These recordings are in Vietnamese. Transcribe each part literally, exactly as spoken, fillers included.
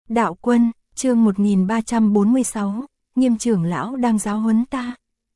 Đạo Quân, chương một nghìn ba trăm bốn mươi sáu, Nghiêm trưởng lão đang giáo huấn ta.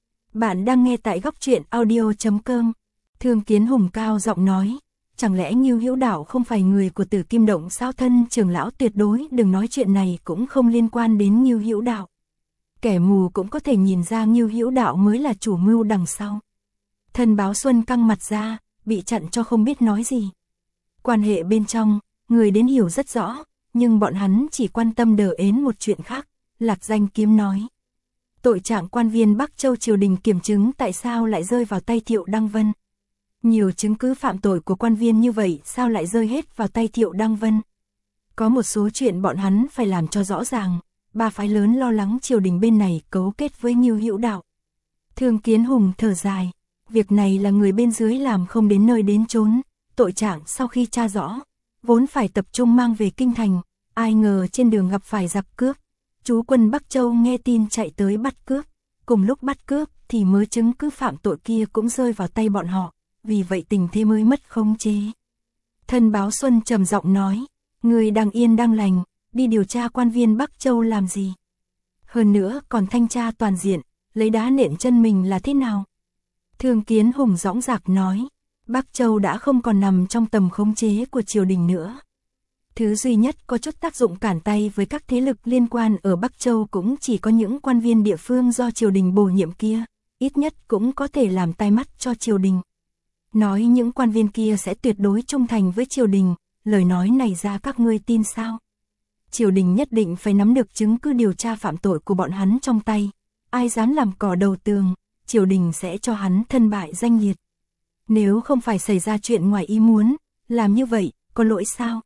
Bạn đang nghe tại góc truyện audio chấm com. Thương Kiến Hùng cao giọng nói, chẳng lẽ Ngưu Hữu Đạo không phải người của Tử Kim Động sao? Thân trưởng lão tuyệt đối đừng nói chuyện này, cũng không liên quan đến Ngưu Hữu Đạo. Kẻ mù cũng có thể nhìn ra Ngưu Hữu Đạo mới là chủ mưu đằng sau. Thân Báo Xuân căng mặt ra, bị chặn cho không biết nói gì. Quan hệ bên trong, người đến hiểu rất rõ, nhưng bọn hắn chỉ quan tâm đờ ến một chuyện khác. Lạc Danh Kiếm nói, tội trạng quan viên Bắc Châu triều đình kiểm chứng tại sao lại rơi vào tay Thiệu Đăng Vân. Nhiều chứng cứ phạm tội của quan viên như vậy sao lại rơi hết vào tay Thiệu Đăng Vân. Có một số chuyện bọn hắn phải làm cho rõ ràng. Ba phái lớn lo lắng triều đình bên này cấu kết với Ngưu Hữu Đạo. Thương Kiến Hùng thở dài, việc này là người bên dưới làm không đến nơi đến chốn. Tội trạng sau khi tra rõ, vốn phải tập trung mang về kinh thành, ai ngờ trên đường gặp phải giặc cướp. Chú quân Bắc Châu nghe tin chạy tới bắt cướp, cùng lúc bắt cướp thì mớ chứng cứ phạm tội kia cũng rơi vào tay bọn họ, vì vậy tình thế mới mất khống chế. Thân Báo Xuân trầm giọng nói, người đang yên đang lành, đi điều tra quan viên Bắc Châu làm gì? Hơn nữa còn thanh tra toàn diện, lấy đá nện chân mình là thế nào? Thương Kiến Hùng dõng dạc nói, Bắc Châu đã không còn nằm trong tầm khống chế của triều đình nữa. Thứ duy nhất có chút tác dụng cản tay với các thế lực liên quan ở Bắc Châu cũng chỉ có những quan viên địa phương do triều đình bổ nhiệm kia, ít nhất cũng có thể làm tai mắt cho triều đình. Nói những quan viên kia sẽ tuyệt đối trung thành với triều đình, lời nói này ra các ngươi tin sao? Triều đình nhất định phải nắm được chứng cứ điều tra phạm tội của bọn hắn trong tay, ai dám làm cỏ đầu tường, triều đình sẽ cho hắn thân bại danh liệt. Nếu không phải xảy ra chuyện ngoài ý muốn, làm như vậy, có lỗi sao?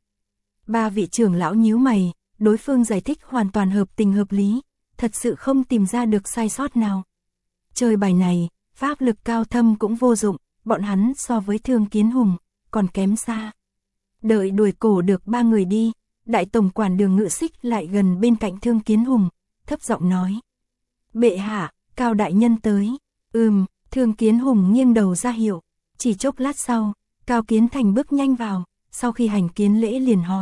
Ba vị trưởng lão nhíu mày, đối phương giải thích hoàn toàn hợp tình hợp lý, thật sự không tìm ra được sai sót nào. Chơi bài này, pháp lực cao thâm cũng vô dụng, bọn hắn so với Thương Kiến Hùng, còn kém xa. Đợi đuổi cổ được ba người đi, đại tổng quản Đường Ngự Xích lại gần bên cạnh Thương Kiến Hùng, thấp giọng nói. Bệ hạ, Cao đại nhân tới. Ừm, Thương Kiến Hùng nghiêng đầu ra hiệu, chỉ chốc lát sau, Cao Kiến Thành bước nhanh vào, sau khi hành kiến lễ liền hỏi.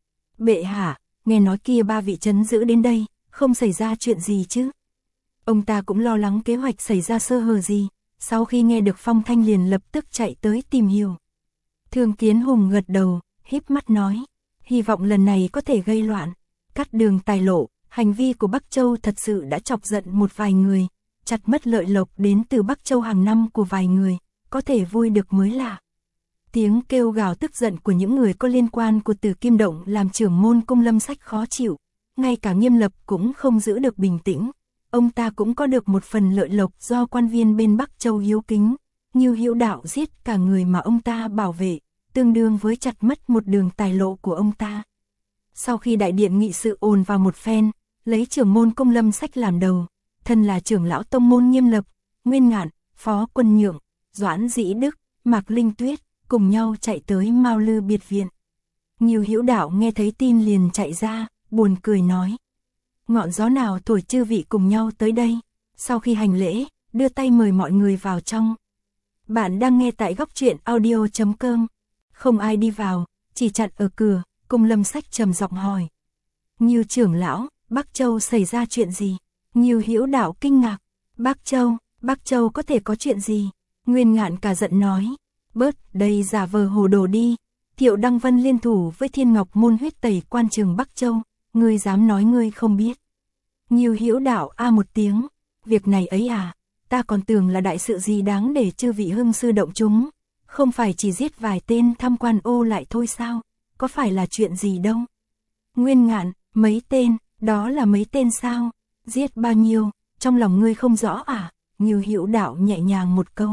Bệ hạ, nghe nói kia ba vị trấn giữ đến đây, không xảy ra chuyện gì chứ? Ông ta cũng lo lắng kế hoạch xảy ra sơ hở gì, sau khi nghe được phong thanh liền lập tức chạy tới tìm hiểu. Thương Kiến Hùng gật đầu, híp mắt nói, hy vọng lần này có thể gây loạn, cắt đường tài lộ, hành vi của Bắc Châu thật sự đã chọc giận một vài người, chặt mất lợi lộc đến từ Bắc Châu hàng năm của vài người, có thể vui được mới lạ. Tiếng kêu gào tức giận của những người có liên quan của Tử Kim Động làm trưởng môn Cung Lâm Sách khó chịu, ngay cả Nghiêm Lập cũng không giữ được bình tĩnh. Ông ta cũng có được một phần lợi lộc do quan viên bên Bắc Châu hiếu kính, Ngưu Hữu Đạo giết cả người mà ông ta bảo vệ, tương đương với chặt mất một đường tài lộ của ông ta. Sau khi đại điện nghị sự ồn vào một phen, lấy trưởng môn Cung Lâm Sách làm đầu, thân là trưởng lão tông môn Nghiêm Lập, Nguyên Ngạn, Phó Quân Nhượng, Doãn Dĩ Đức, Mạc Linh Tuyết cùng nhau chạy tới Mao Lư biệt viện. Ngưu Hữu Đạo nghe thấy tin liền chạy ra, buồn cười nói. Ngọn gió nào thổi chư vị cùng nhau tới đây? Sau khi hành lễ, đưa tay mời mọi người vào trong. Bạn đang nghe tại góc truyện audio chấm com. Không ai đi vào, chỉ chặn ở cửa, Cung Lâm Sách trầm giọng hỏi. Ngưu trưởng lão, Bắc Châu xảy ra chuyện gì? Ngưu Hữu Đạo kinh ngạc. Bắc Châu, Bắc Châu có thể có chuyện gì? Nguyên Ngạn cả giận nói. Bớt, đây giả vờ hồ đồ đi. Thiệu Đăng Vân liên thủ với Thiên Ngọc môn huyết tẩy quan trường Bắc Châu, ngươi dám nói ngươi không biết? Ngưu Hữu Đạo a một tiếng, việc này ấy à, ta còn tưởng là đại sự gì đáng để chư vị hưng sư động chúng, không phải chỉ giết vài tên tham quan ô lại thôi sao, có phải là chuyện gì đâu? Nguyên Ngạn, mấy tên, đó là mấy tên sao? Giết bao nhiêu, trong lòng ngươi không rõ à? Ngưu Hữu Đạo nhẹ nhàng một câu.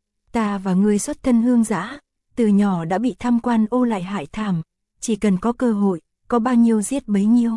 Ta và ngươi xuất thân hương dã, từ nhỏ đã bị tham quan ô lại hại thảm, chỉ cần có cơ hội, có bao nhiêu giết bấy nhiêu.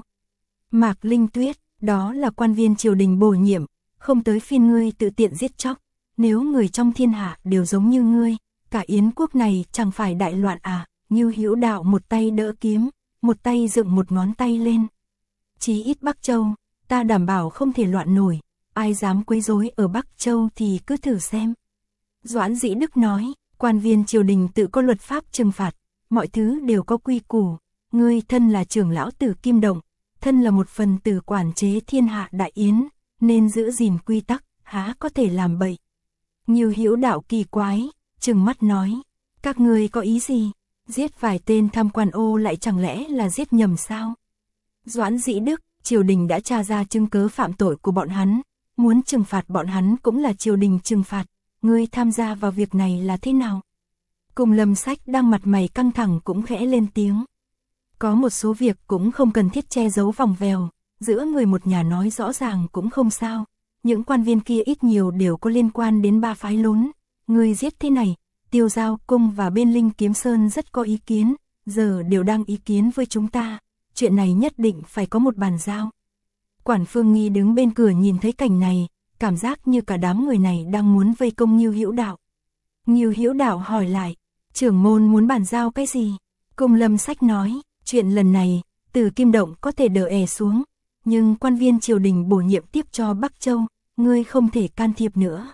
Mạc Linh Tuyết, đó là quan viên triều đình bổ nhiệm, không tới phiên ngươi tự tiện giết chóc, nếu người trong thiên hạ đều giống như ngươi, cả Yến quốc này chẳng phải đại loạn à? Ngưu Hữu Đạo một tay đỡ kiếm, một tay dựng một ngón tay lên. Chí ít Bắc Châu, ta đảm bảo không thể loạn nổi, ai dám quấy rối ở Bắc Châu thì cứ thử xem. Doãn Dĩ Đức nói, quan viên triều đình tự có luật pháp trừng phạt, mọi thứ đều có quy củ, ngươi thân là trưởng lão Tử Kim Động, thân là một phần tử quản chế thiên hạ đại yến, nên giữ gìn quy tắc, há có thể làm bậy. Ngưu Hữu Đạo kỳ quái, trừng mắt nói, các ngươi có ý gì? Giết vài tên tham quan ô lại chẳng lẽ là giết nhầm sao? Doãn Dĩ Đức, triều đình đã tra ra chứng cớ phạm tội của bọn hắn, muốn trừng phạt bọn hắn cũng là triều đình trừng phạt, ngươi tham gia vào việc này là thế nào? Cùng Lâm Sách đang mặt mày căng thẳng cũng khẽ lên tiếng. Có một số việc cũng không cần thiết che giấu vòng vèo, giữa người một nhà nói rõ ràng cũng không sao. Những quan viên kia ít nhiều đều có liên quan đến ba phái lớn. Ngươi giết thế này, Tiêu Giao Cung và bên Linh Kiếm Sơn rất có ý kiến, giờ đều đang ý kiến với chúng ta. Chuyện này nhất định phải có một bàn giao. Quản Phương Nghi đứng bên cửa nhìn thấy cảnh này, cảm giác như cả đám người này đang muốn vây công Ngưu Hữu Đạo. Ngưu Hữu Đạo hỏi lại, trưởng môn muốn bàn giao cái gì? Cung Lâm Sách nói, chuyện lần này, từ Kim Động có thể đỡ è xuống, nhưng quan viên triều đình bổ nhiệm tiếp cho Bắc Châu, ngươi không thể can thiệp nữa.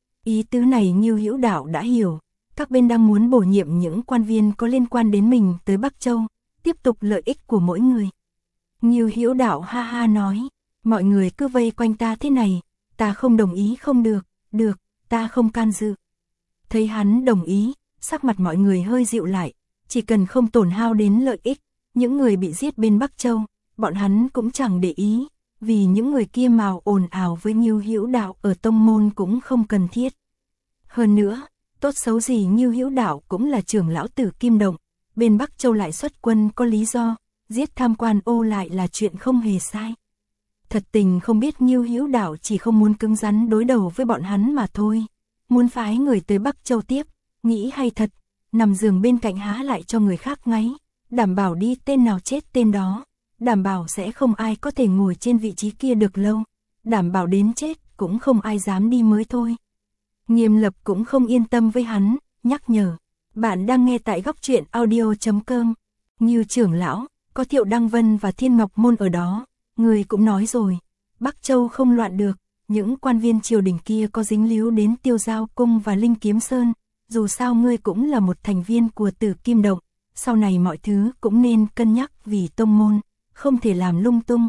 Ý tứ này Ngưu Hữu Đạo đã hiểu, các bên đang muốn bổ nhiệm những quan viên có liên quan đến mình tới Bắc Châu, tiếp tục lợi ích của mỗi người. Ngưu Hữu Đạo ha ha nói, mọi người cứ vây quanh ta thế này, ta không đồng ý không được, được, ta không can dự. Thấy hắn đồng ý, sắc mặt mọi người hơi dịu lại, chỉ cần không tổn hao đến lợi ích, những người bị giết bên Bắc Châu, bọn hắn cũng chẳng để ý, vì những người kia mào ồn ào với Ngưu Hữu Đạo ở tông môn cũng không cần thiết. Hơn nữa, tốt xấu gì Ngưu Hữu Đạo cũng là trưởng lão tử Kim Động, bên Bắc Châu lại xuất quân có lý do, giết tham quan ô lại là chuyện không hề sai. Thật tình không biết Ngưu Hữu Đạo chỉ không muốn cứng rắn đối đầu với bọn hắn mà thôi, muốn phái người tới Bắc Châu tiếp, nghĩ hay thật, nằm giường bên cạnh há lại cho người khác ngáy, đảm bảo đi tên nào chết tên đó, đảm bảo sẽ không ai có thể ngồi trên vị trí kia được lâu, đảm bảo đến chết cũng không ai dám đi mới thôi. Nghiêm Lập cũng không yên tâm với hắn, nhắc nhở, bạn đang nghe tại góc truyện audio chấm com. Ngưu trưởng lão, có Thiệu Đăng Vân và Thiên Ngọc Môn ở đó, người cũng nói rồi, Bắc Châu không loạn được, những quan viên triều đình kia có dính líu đến Tiêu Giao Cung và Linh Kiếm Sơn, dù sao ngươi cũng là một thành viên của Tử Kim Động, sau này mọi thứ cũng nên cân nhắc vì tông môn, không thể làm lung tung.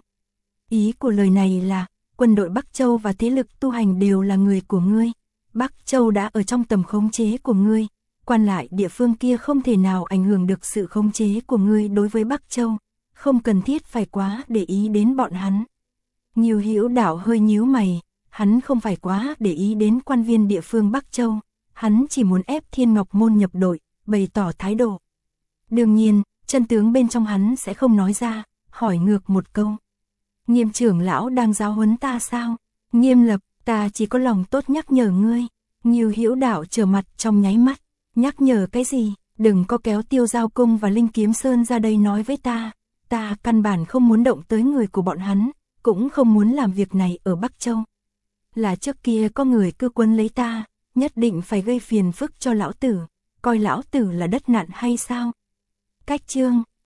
Ý của lời này là, quân đội Bắc Châu và thế lực tu hành đều là người của ngươi, Bắc Châu đã ở trong tầm khống chế của ngươi, quan lại địa phương kia không thể nào ảnh hưởng được sự khống chế của ngươi đối với Bắc Châu, không cần thiết phải quá để ý đến bọn hắn. Ngưu Hữu Đạo hơi nhíu mày, hắn không phải quá để ý đến quan viên địa phương Bắc Châu, hắn chỉ muốn ép Thiên Ngọc Môn nhập đội, bày tỏ thái độ. Đương nhiên, chân tướng bên trong hắn sẽ không nói ra, hỏi ngược một câu. Nghiêm trưởng lão đang giáo huấn ta sao? Nghiêm Lập, ta chỉ có lòng tốt nhắc nhở ngươi. Ngưu Hữu Đạo trở mặt trong nháy mắt, nhắc nhở cái gì? Đừng có kéo Tiêu Giao Cung và Linh Kiếm Sơn ra đây nói với ta, ta căn bản không muốn động tới người của bọn hắn, cũng không muốn làm việc này ở Bắc Châu. Là trước kia có người cứ quấn lấy ta, nhất định phải gây phiền phức cho lão tử, coi lão tử là đất nạn hay sao? Cách chương